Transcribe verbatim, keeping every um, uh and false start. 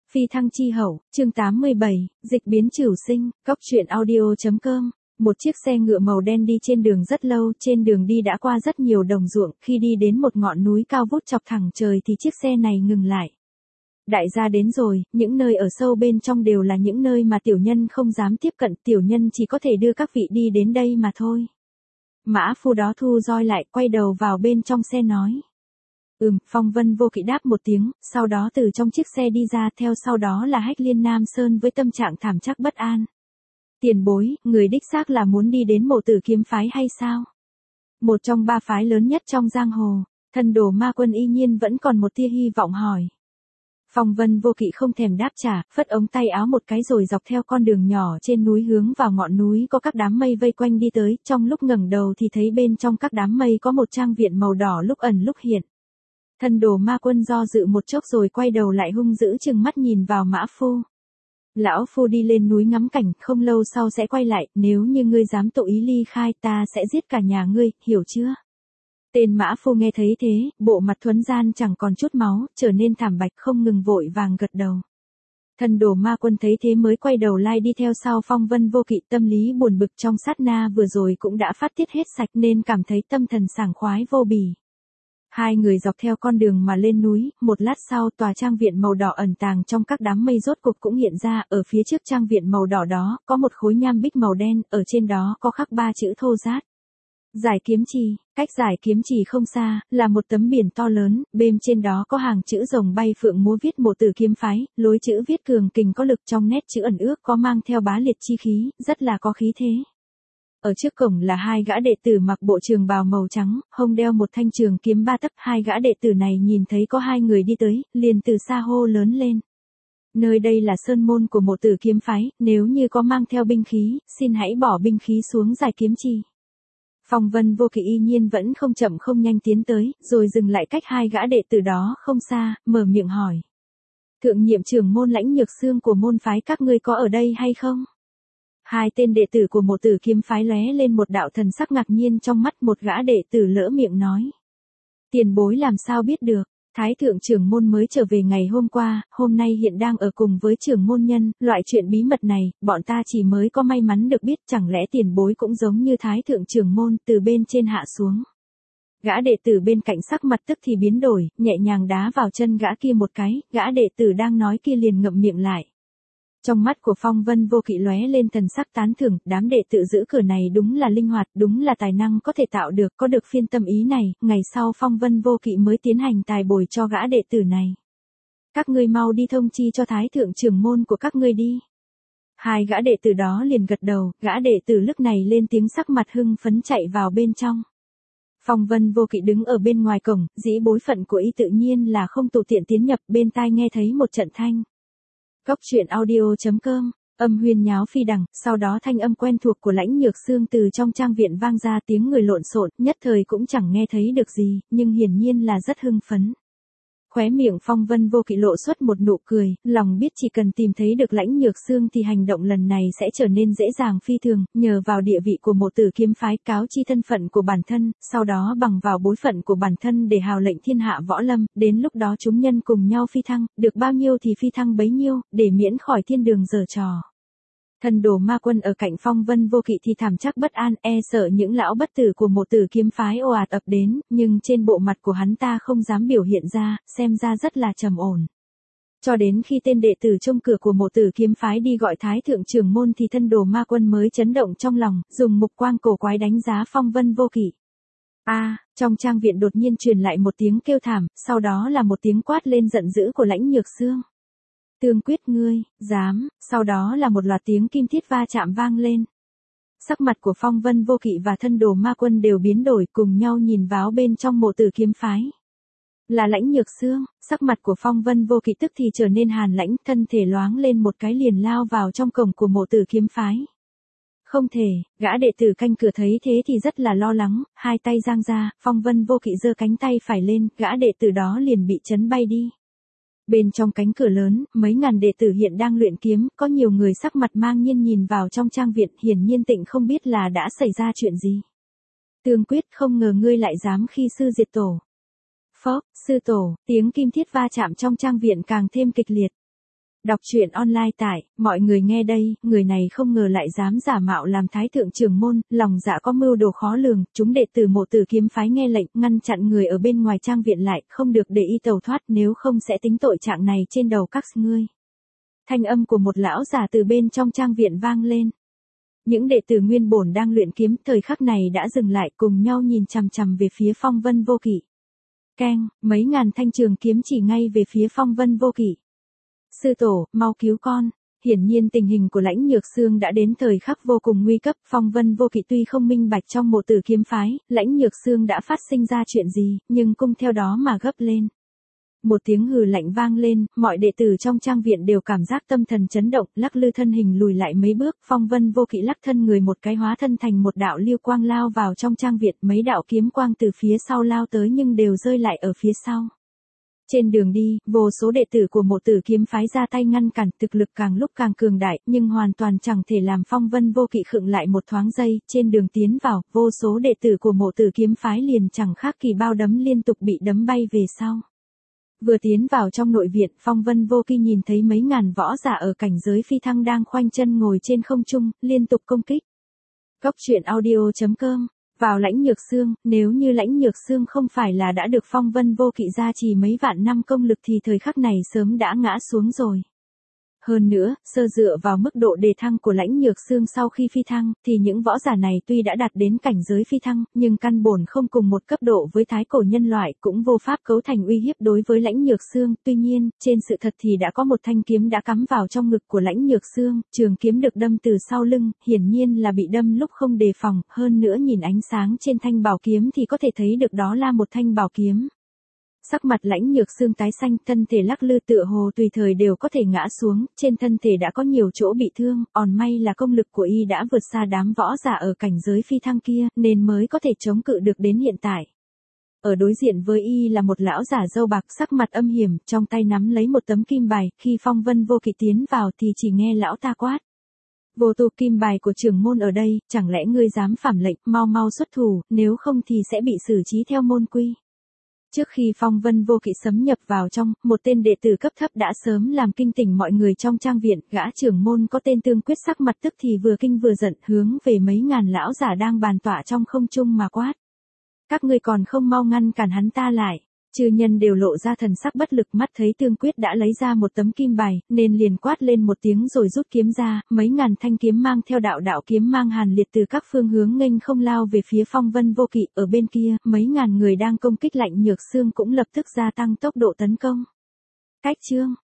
Phi thăng chi hậu, chương tám mươi bảy, dịch biến trửu sinh, cóc truyện audio.com. Một chiếc xe ngựa màu đen đi trên đường rất lâu, trên đường đi đã qua rất nhiều đồng ruộng, khi đi đến một ngọn núi cao vút chọc thẳng trời thì chiếc xe này ngừng lại. Đại gia đến rồi, những nơi ở sâu bên trong đều là những nơi mà tiểu nhân không dám tiếp cận, tiểu nhân chỉ có thể đưa các vị đi đến đây mà thôi. Mã phu đó thu roi lại, quay đầu vào bên trong xe nói. Ừm, Phong Vân Vô Kỵ đáp một tiếng, sau đó từ trong chiếc xe đi ra, theo sau đó là Hách Liên Nam Sơn với tâm trạng thảm chắc bất an. Tiền bối, người đích xác là muốn đi đến Mộ Tử Kiếm phái hay sao? Một trong ba phái lớn nhất trong giang hồ, Thân Đồ Ma Quân y nhiên vẫn còn một tia hy vọng hỏi. Phong Vân Vô Kỵ không thèm đáp trả, phất ống tay áo một cái rồi dọc theo con đường nhỏ trên núi hướng vào ngọn núi có các đám mây vây quanh đi tới, trong lúc ngẩng đầu thì thấy bên trong các đám mây có một trang viện màu đỏ lúc ẩn lúc hiện. Thân Đồ Ma Quân do dự một chốc rồi quay đầu lại hung dữ trừng mắt nhìn vào Mã Phu. Lão Phu đi lên núi ngắm cảnh, không lâu sau sẽ quay lại, nếu như ngươi dám tự ý ly khai ta sẽ giết cả nhà ngươi, hiểu chưa? Tên Mã Phu nghe thấy thế, bộ mặt thuấn gian chẳng còn chút máu, trở nên thảm bạch không ngừng vội vàng gật đầu. Thân Đồ Ma Quân thấy thế mới quay đầu lai đi theo sau Phong Vân Vô Kỵ, tâm lý buồn bực trong sát na vừa rồi cũng đã phát tiết hết sạch nên cảm thấy tâm thần sảng khoái vô bì. Hai người dọc theo con đường mà lên núi, một lát sau tòa trang viện màu đỏ ẩn tàng trong các đám mây rốt cục cũng hiện ra, ở phía trước trang viện màu đỏ đó, có một khối nham bích màu đen, ở trên đó có khắc ba chữ thô rát. Giải Kiếm Trì, cách Giải Kiếm Trì không xa, là một tấm biển to lớn, bên trên đó có hàng chữ rồng bay phượng múa viết Mộ Tử Kiếm phái, lối chữ viết cường kình có lực, trong nét chữ ẩn ước có mang theo bá liệt chi khí, rất là có khí thế. Ở trước cổng là hai gã đệ tử mặc bộ trường bào màu trắng, hông đeo một thanh trường kiếm ba tấc, hai gã đệ tử này nhìn thấy có hai người đi tới, liền từ xa hô lớn lên. Nơi đây là sơn môn của Mộ Tử Kiếm phái, nếu như có mang theo binh khí, xin hãy bỏ binh khí xuống Giải Kiếm Trì. Phong Vân Vô Kỵ y nhiên vẫn không chậm không nhanh tiến tới, rồi dừng lại cách hai gã đệ tử đó không xa, mở miệng hỏi. Thượng nhiệm trưởng môn Lãnh Nhược Xương của môn phái các ngươi có ở đây hay không? Hai tên đệ tử của Mộ Tử Kiếm phái lóe lên một đạo thần sắc ngạc nhiên trong mắt, một gã đệ tử lỡ miệng nói. Tiền bối làm sao biết được, Thái thượng trưởng môn mới trở về ngày hôm qua, hôm nay hiện đang ở cùng với trưởng môn nhân, loại chuyện bí mật này, bọn ta chỉ mới có may mắn được biết, chẳng lẽ tiền bối cũng giống như Thái thượng trưởng môn, từ bên trên hạ xuống. Gã đệ tử bên cạnh sắc mặt tức thì biến đổi, nhẹ nhàng đá vào chân gã kia một cái, gã đệ tử đang nói kia liền ngậm miệng lại. Trong mắt của Phong Vân Vô Kỵ lóe lên thần sắc tán thưởng, đám đệ tử giữ cửa này đúng là linh hoạt, đúng là tài năng có thể tạo được, có được phiên tâm ý này, ngày sau Phong Vân Vô Kỵ mới tiến hành tài bồi cho gã đệ tử này. Các ngươi mau đi thông chi cho Thái thượng trưởng môn của các ngươi đi. Hai gã đệ tử đó liền gật đầu, gã đệ tử lúc này lên tiếng sắc mặt hưng phấn chạy vào bên trong. Phong Vân Vô Kỵ đứng ở bên ngoài cổng, dĩ bối phận của y tự nhiên là không tùy tiện tiến nhập, bên tai nghe thấy một trận thanh. Cóc truyện audio.com, âm huyên nháo phi đằng, sau đó thanh âm quen thuộc của Lãnh Nhược Xương từ trong trang viện vang ra, tiếng người lộn xộn, nhất thời cũng chẳng nghe thấy được gì, nhưng hiển nhiên là rất hưng phấn. Khóe miệng Phong Vân Vô Kỵ lộ xuất một nụ cười, lòng biết chỉ cần tìm thấy được Lãnh Nhược Xương thì hành động lần này sẽ trở nên dễ dàng phi thường, nhờ vào địa vị của Mộ Tử Kiếm phái, cáo chi thân phận của bản thân, sau đó bằng vào bối phận của bản thân để hào lệnh thiên hạ võ lâm, đến lúc đó chúng nhân cùng nhau phi thăng, được bao nhiêu thì phi thăng bấy nhiêu, để miễn khỏi thiên đường giở trò. Thân Đồ Ma Quân ở cạnh Phong Vân Vô Kỵ thì thảm chắc bất an, e sợ những lão bất tử của Mộ Tử Kiếm phái ồ ạt ập đến, nhưng trên bộ mặt của hắn ta không dám biểu hiện ra, xem ra rất là trầm ổn. Cho đến khi tên đệ tử trông cửa của Mộ Tử Kiếm phái đi gọi Thái thượng trưởng môn thì Thân Đồ Ma Quân mới chấn động trong lòng, dùng mục quang cổ quái đánh giá Phong Vân Vô Kỵ. A, à, trong trang viện đột nhiên truyền lại một tiếng kêu thảm, sau đó là một tiếng quát lên giận dữ của Lãnh Nhược Xương. Tương quyết ngươi, dám, sau đó là một loạt tiếng kim thiết va chạm vang lên. Sắc mặt của Phong Vân Vô Kỵ và Thân Đồ Ma Quân đều biến đổi, cùng nhau nhìn vào bên trong Mộ Tử Kiếm phái. Là Lãnh Nhược Xương, sắc mặt của Phong Vân Vô Kỵ tức thì trở nên hàn lãnh, thân thể loáng lên một cái liền lao vào trong cổng của Mộ Tử Kiếm phái. Không thể, gã đệ tử canh cửa thấy thế thì rất là lo lắng, hai tay giang ra, Phong Vân Vô Kỵ giơ cánh tay phải lên, gã đệ tử đó liền bị chấn bay đi. Bên trong cánh cửa lớn, mấy ngàn đệ tử hiện đang luyện kiếm, có nhiều người sắc mặt mang nhiên nhìn vào trong trang viện, hiển nhiên tịnh không biết là đã xảy ra chuyện gì. Tương quyết, không ngờ ngươi lại dám khi sư diệt tổ. Phốc, sư tổ, tiếng kim thiết va chạm trong trang viện càng thêm kịch liệt. Đọc truyện online tại, mọi người nghe đây, người này không ngờ lại dám giả mạo làm thái thượng trưởng môn, lòng dạ có mưu đồ khó lường, chúng đệ tử Mộ Tử kiếm phái nghe lệnh, ngăn chặn người ở bên ngoài trang viện lại, không được để y tẩu thoát, nếu không sẽ tính tội trạng này trên đầu các ngươi. Thanh âm của một lão giả từ bên trong trang viện vang lên. Những đệ tử nguyên bổn đang luyện kiếm, thời khắc này đã dừng lại, cùng nhau nhìn chằm chằm về phía Phong Vân Vô Kỵ. Keng, mấy ngàn thanh trường kiếm chỉ ngay về phía Phong Vân Vô Kỵ. Sư tổ, mau cứu con. Hiển nhiên tình hình của Lãnh Nhược Xương đã đến thời khắc vô cùng nguy cấp, Phong Vân Vô Kỵ tuy không minh bạch trong Mộ Tử kiếm phái, Lãnh Nhược Xương đã phát sinh ra chuyện gì, nhưng cung theo đó mà gấp lên. Một tiếng hừ lạnh vang lên, mọi đệ tử trong trang viện đều cảm giác tâm thần chấn động, lắc lư thân hình lùi lại mấy bước, Phong Vân Vô Kỵ lắc thân người một cái hóa thân thành một đạo lưu quang lao vào trong trang viện, mấy đạo kiếm quang từ phía sau lao tới nhưng đều rơi lại ở phía sau. Trên đường đi, vô số đệ tử của Mộ Tử kiếm phái ra tay ngăn cản, thực lực càng lúc càng cường đại, nhưng hoàn toàn chẳng thể làm Phong Vân Vô Kỵ khựng lại một thoáng giây, trên đường tiến vào, vô số đệ tử của Mộ Tử kiếm phái liền chẳng khác kỳ bao đấm liên tục bị đấm bay về sau. Vừa tiến vào trong nội viện, Phong Vân Vô Kỵ nhìn thấy mấy ngàn võ giả ở cảnh giới phi thăng đang khoanh chân ngồi trên không trung, liên tục công kích. Cốc truyện audio chấm com. Vào Lãnh Nhược Xương, nếu như Lãnh Nhược Xương không phải là đã được Phong Vân Vô Kỵ gia trì mấy vạn năm công lực thì thời khắc này sớm đã ngã xuống rồi. Hơn nữa, sơ dựa vào mức độ đề thăng của Lãnh Nhược Xương sau khi phi thăng, thì những võ giả này tuy đã đạt đến cảnh giới phi thăng, nhưng căn bổn không cùng một cấp độ với thái cổ nhân loại, cũng vô pháp cấu thành uy hiếp đối với Lãnh Nhược Xương. Tuy nhiên, trên sự thật thì đã có một thanh kiếm đã cắm vào trong ngực của Lãnh Nhược Xương, trường kiếm được đâm từ sau lưng, hiển nhiên là bị đâm lúc không đề phòng, hơn nữa nhìn ánh sáng trên thanh bảo kiếm thì có thể thấy được đó là một thanh bảo kiếm. Sắc mặt Lãnh Nhược Xương tái xanh, thân thể lắc lư tựa hồ tùy thời đều có thể ngã xuống, trên thân thể đã có nhiều chỗ bị thương, còn may là công lực của y đã vượt xa đám võ giả ở cảnh giới phi thăng kia, nên mới có thể chống cự được đến hiện tại. Ở đối diện với y là một lão giả râu bạc sắc mặt âm hiểm, trong tay nắm lấy một tấm kim bài, khi Phong Vân Vô Kỵ tiến vào thì chỉ nghe lão ta quát. Vô tu, kim bài của trưởng môn ở đây, chẳng lẽ ngươi dám phạm lệnh, mau mau xuất thủ, nếu không thì sẽ bị xử trí theo môn quy. Trước khi Phong Vân Vô Kỵ xâm nhập vào trong, một tên đệ tử cấp thấp đã sớm làm kinh tỉnh mọi người trong trang viện, gã trưởng môn có tên Tương Quyết sắc mặt tức thì vừa kinh vừa giận, hướng về mấy ngàn lão giả đang bàn tọa trong không trung mà quát. Các ngươi còn không mau ngăn cản hắn ta lại. Chư nhân đều lộ ra thần sắc bất lực, mắt thấy Tương Quyết đã lấy ra một tấm kim bài, nên liền quát lên một tiếng rồi rút kiếm ra, mấy ngàn thanh kiếm mang theo đạo đạo kiếm mang hàn liệt từ các phương hướng nghênh không lao về phía Phong Vân Vô Kỵ. Ở bên kia, mấy ngàn người đang công kích Lãnh Nhược Xương cũng lập tức gia tăng tốc độ tấn công. Cách chương